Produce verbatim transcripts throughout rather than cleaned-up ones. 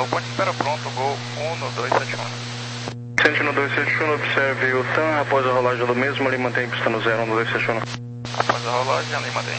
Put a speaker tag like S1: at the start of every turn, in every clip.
S1: Gol, ponte espera pronto, gol um dois sete um.
S2: Sentinel dois sete um, observe o T A M, após a rolagem do mesmo, ali mantém pista no zero um dois sete um.
S1: Após a rolagem, ali mantém.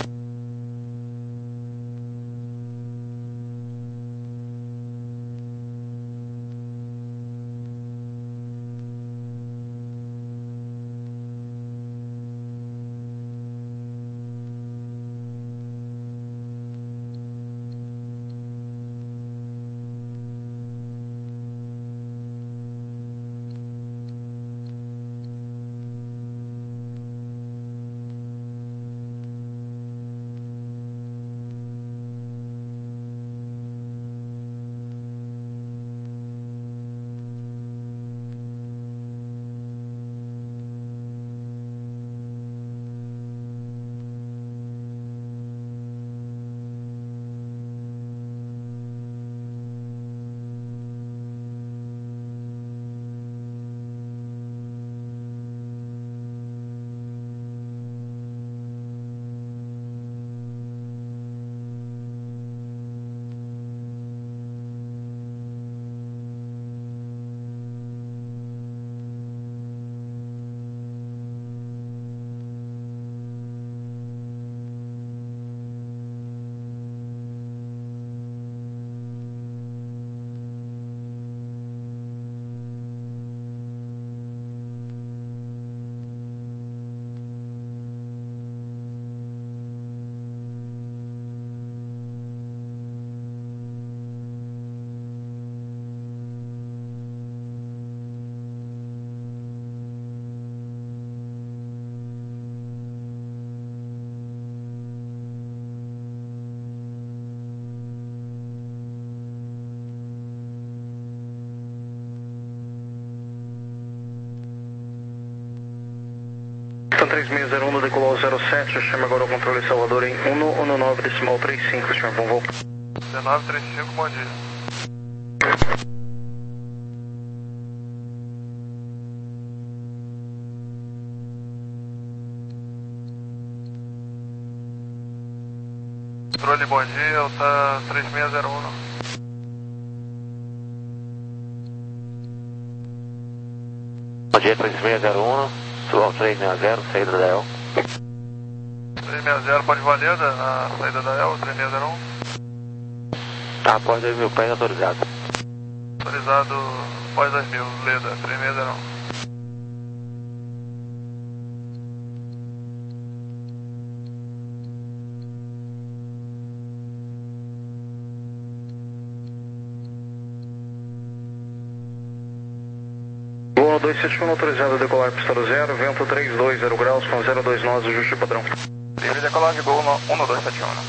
S2: três seis zero um, decolou zero sete, chama agora o controle Salvador em um um nove decimal trinta e cinco, chama bom voo.
S1: dezenove trinta e cinco, bom dia. Controle, bom dia, Alta três seis zero um.
S3: Bom dia, três seis zero um, Sul três seis zero, saída da E L.
S1: três seis zero, pode valer a saída da E L, três seis zero um.
S3: Tá, após dois mil pés autorizado.
S1: Autorizado após dois mil, Leda, três seis zero um.
S2: dois sete um, autorizado a decolar pista do zero, vento três dois zero graus com zero dois nós, ajuste padrão.
S1: Livre decolagem, gol um dois sete um.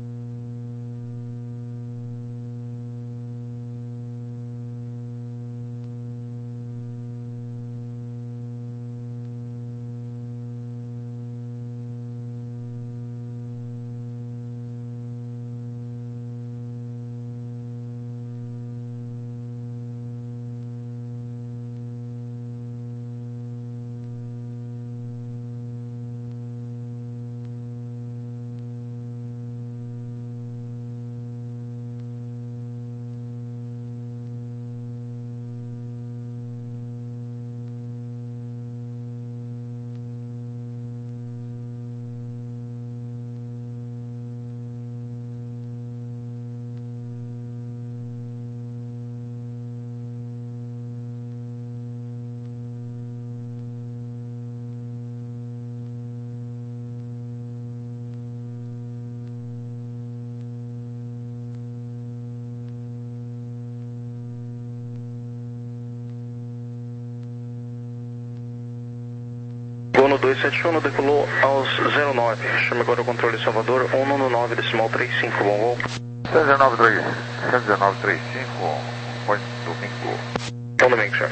S2: Gono dois sete um, decolou aos zero nove, chama agora o controle Salvador um um nove decimal trinta e cinco, bom voo.
S1: cento e dezenove, cento e dezenove, trinta e cinco, point domingo.
S2: Bom domingo, senhor.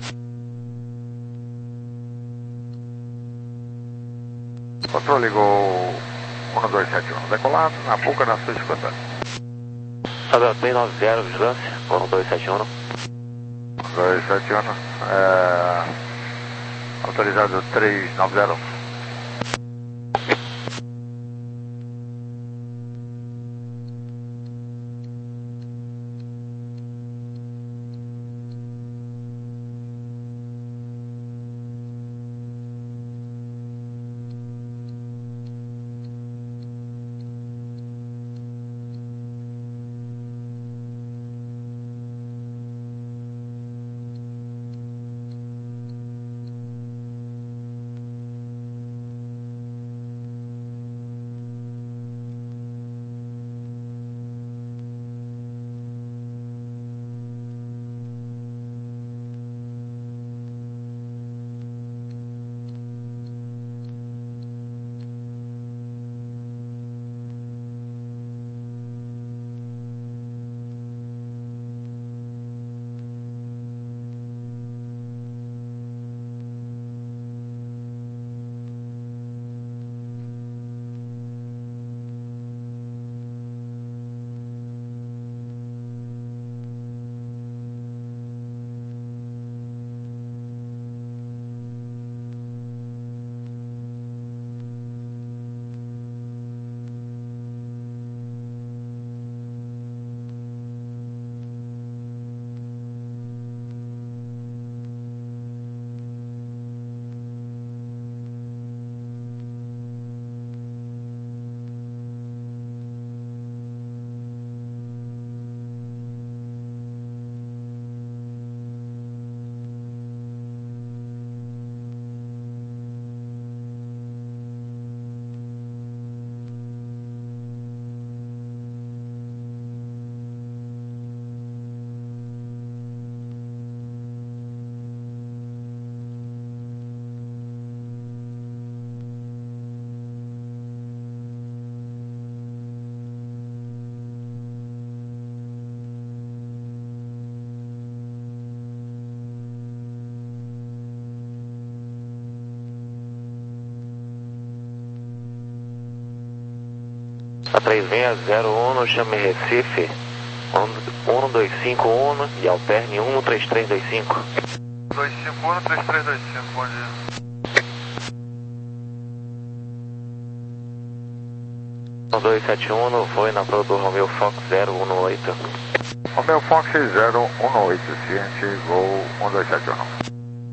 S1: Controle Gol um dois sete um, decolado na boca da sua escuta.
S3: Sabe, três nove zero, vigilância, um dois sete um.
S1: dois sete um, é... autorizado três nove zero.
S3: três seis zero um, chame Recife, um dois cinco um e alterne um três três dois cinco.
S1: dois cinco um, três três dois cinco, bom dia.
S3: um dois sete um, foi na prova do Romeo Fox zero um oito.
S1: Romeo Fox zero um oito, ciente, voo um dois sete um.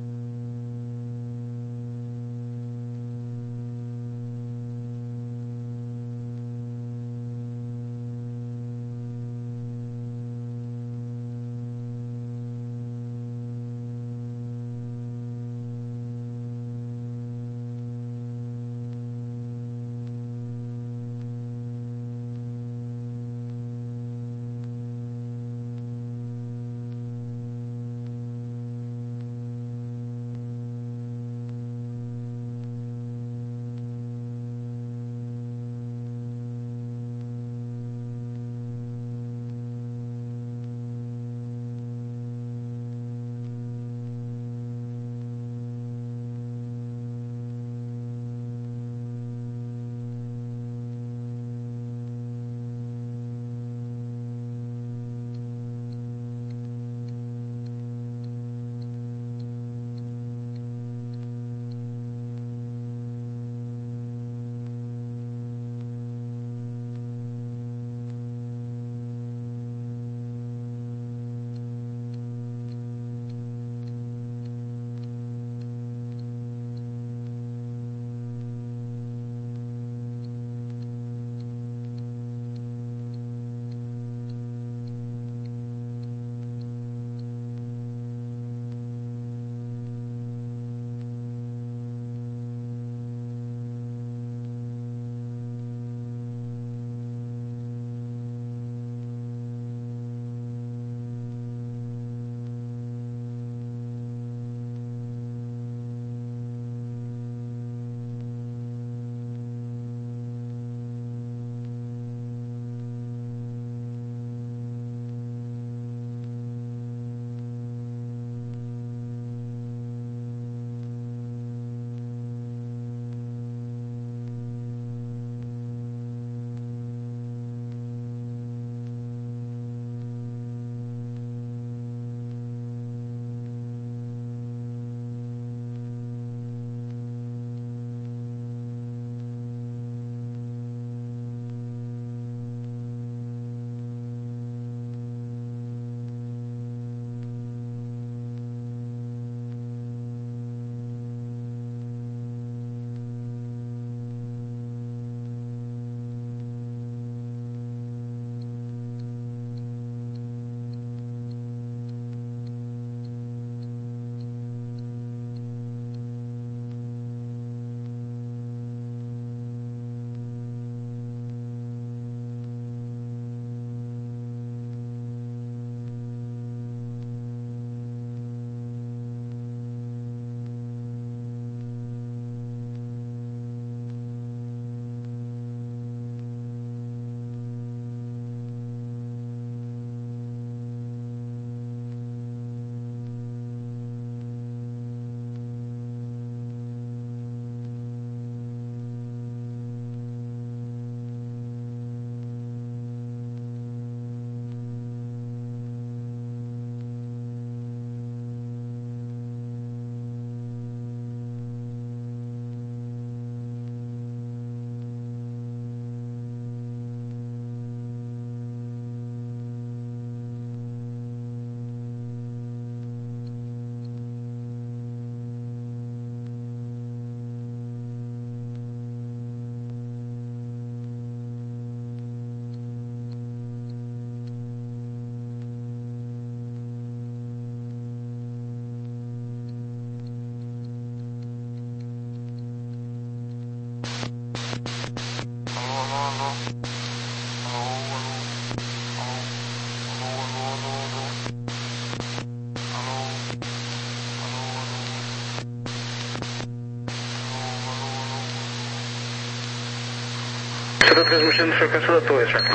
S2: Está transmitindo frequência da torre, já.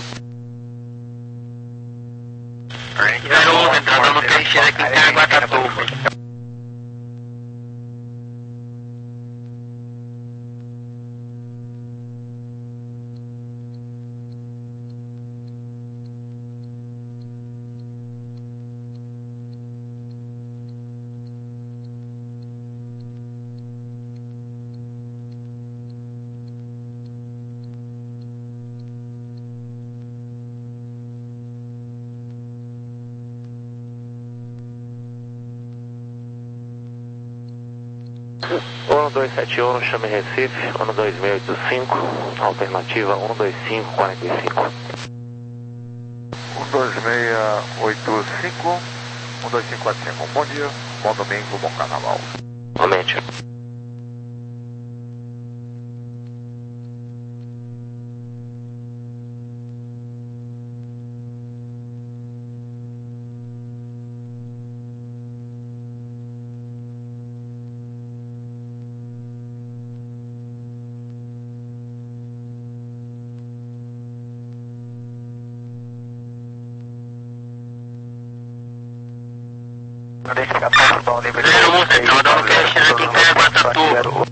S4: zero um, entrada no T X aqui em Caraguatatuba.
S3: um dois sete um, chame Recife, um dois seis oito cinco, alternativa um dois cinco quatro cinco.
S1: um dois seis oito cinco, um dois cinco quatro cinco. Bom dia, bom domingo, bom carnaval.
S3: Aumente.
S4: zero um, Central, dando cash aqui em Caraguatatuba.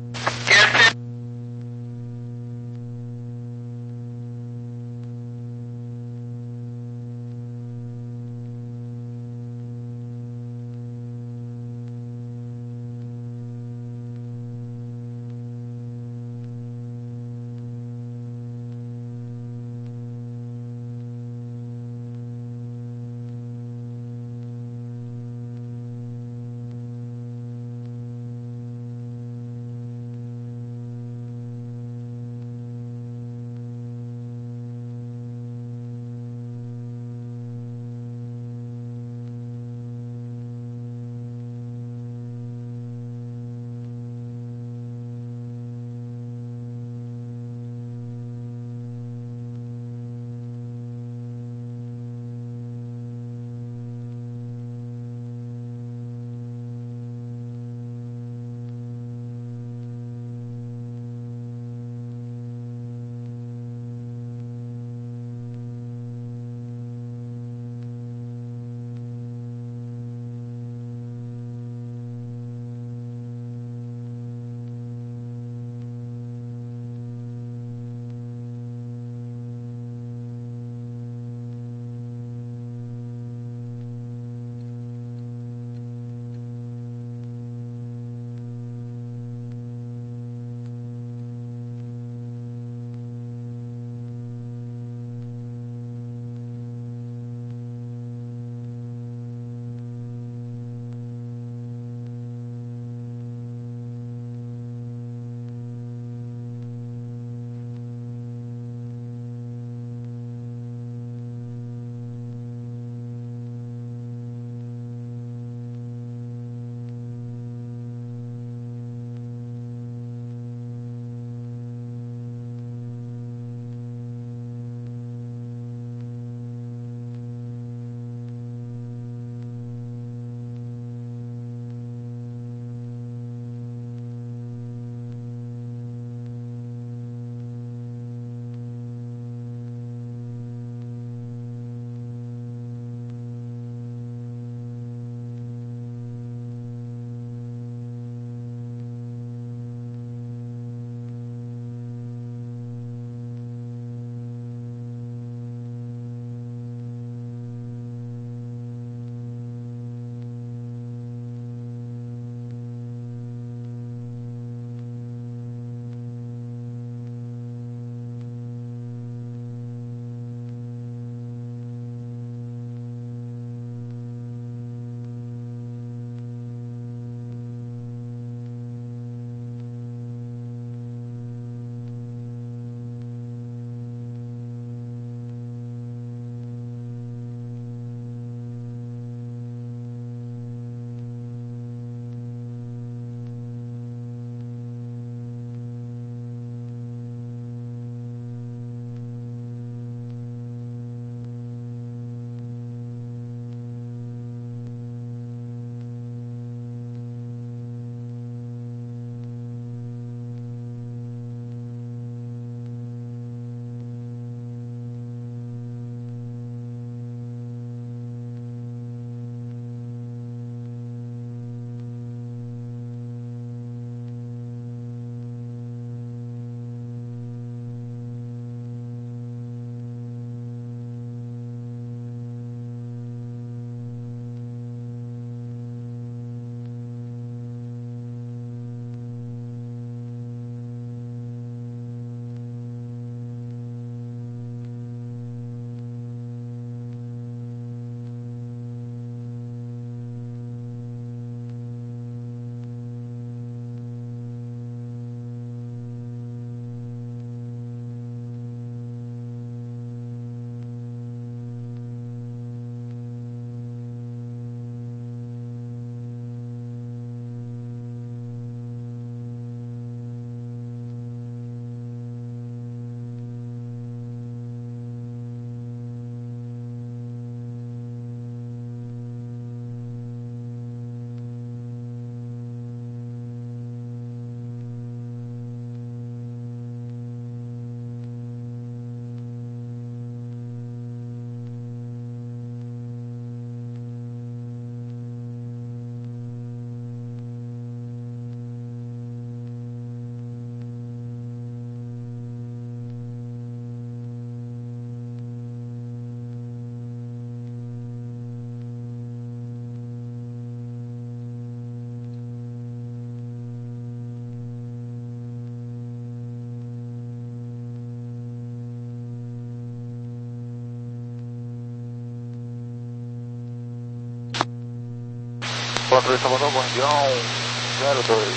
S1: Controle Salvador, Guardião zero dois.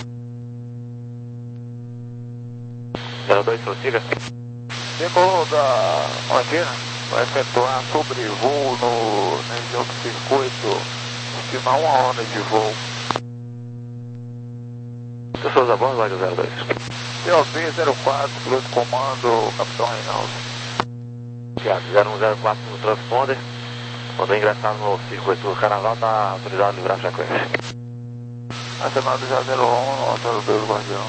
S3: zero dois, prossiga.
S1: Decolou da Londrina, vai efetuar sobrevoo no, na região do circuito, estimar uma hora de voo.
S3: Pessoas a bordo, Guardião zero dois.
S1: P O V zero quatro, piloto de comando, Capitão Reinaldo.
S3: Tiago, zero um zero quatro no transponder. Quando ingressar no circuito do Carnaval, está autorizado a livrar a frequência.
S1: Acionado já zero um, zero dois, Guardião.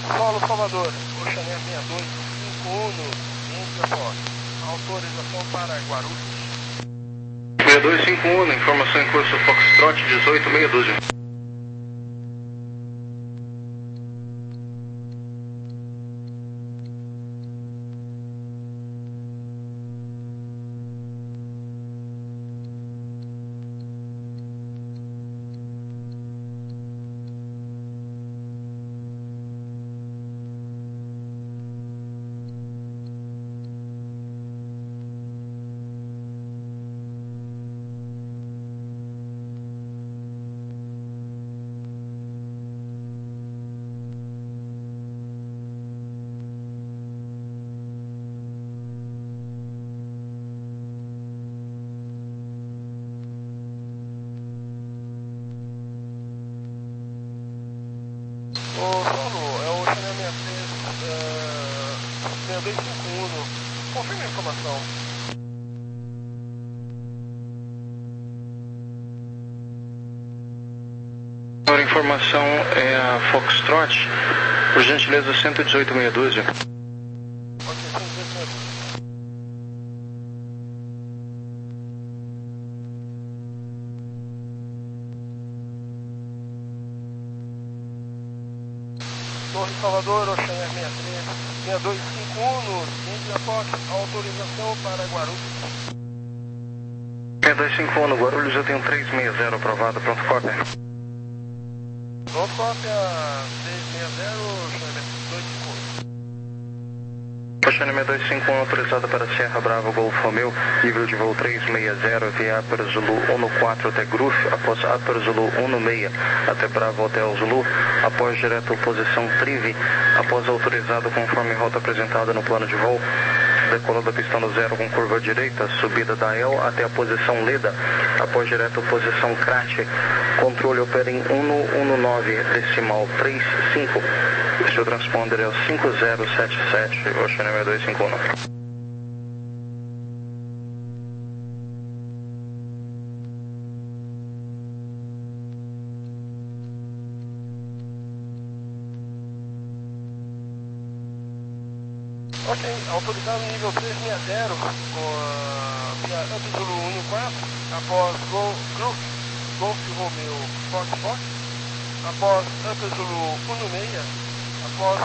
S5: Solo Salvador, Oceaneer seis dois cinco um, Índia Fox. Autorização para Guarulhos.
S2: seis dois cinco um, informação em curso Foxtrot dezoito meia dúzia.
S5: Ô, Solo, é o Oceaneer seis dois cinco um, confirme a informação.
S2: A informação é a Foxtrot, por gentileza cento e dezoito meia dúzia.
S5: Ok, cento e dezoito meia dúzia. Torre Salvador, Oceaneer seis dois cinco um, Índia Fox, autorização para Guarulhos.
S2: seis dois cinco um, no Guarulhos eu tenho três seis zero aprovado, pronto, cópia.
S5: Pronto, cópia três seis zero, Oceaneer dois cinco um.
S2: Oceaneer dois cinco um autorizado para Sierra Bravo Golfo Romeo, nível de voo três seis zero via Upper Zulu um quatro até Gruf, após Upper Zulu um seis até Bravo Hotel Zulu, após direto posição Trivi, após autorizado conforme rota apresentada no plano de voo, decolando a pista no zero com curva direita, subida da El até a posição Leda, após direto posição Crate, controle opera em um um nove decimal trinta e cinco, o seu transponder é o cinco zero sete sete, Oceaneer dois cinco um.
S5: Ok, autorizado nível três seis zero, via Up Zulu um quatro, após Golf, Golf Romeo Fox Fox, após Up Zulu um seis, após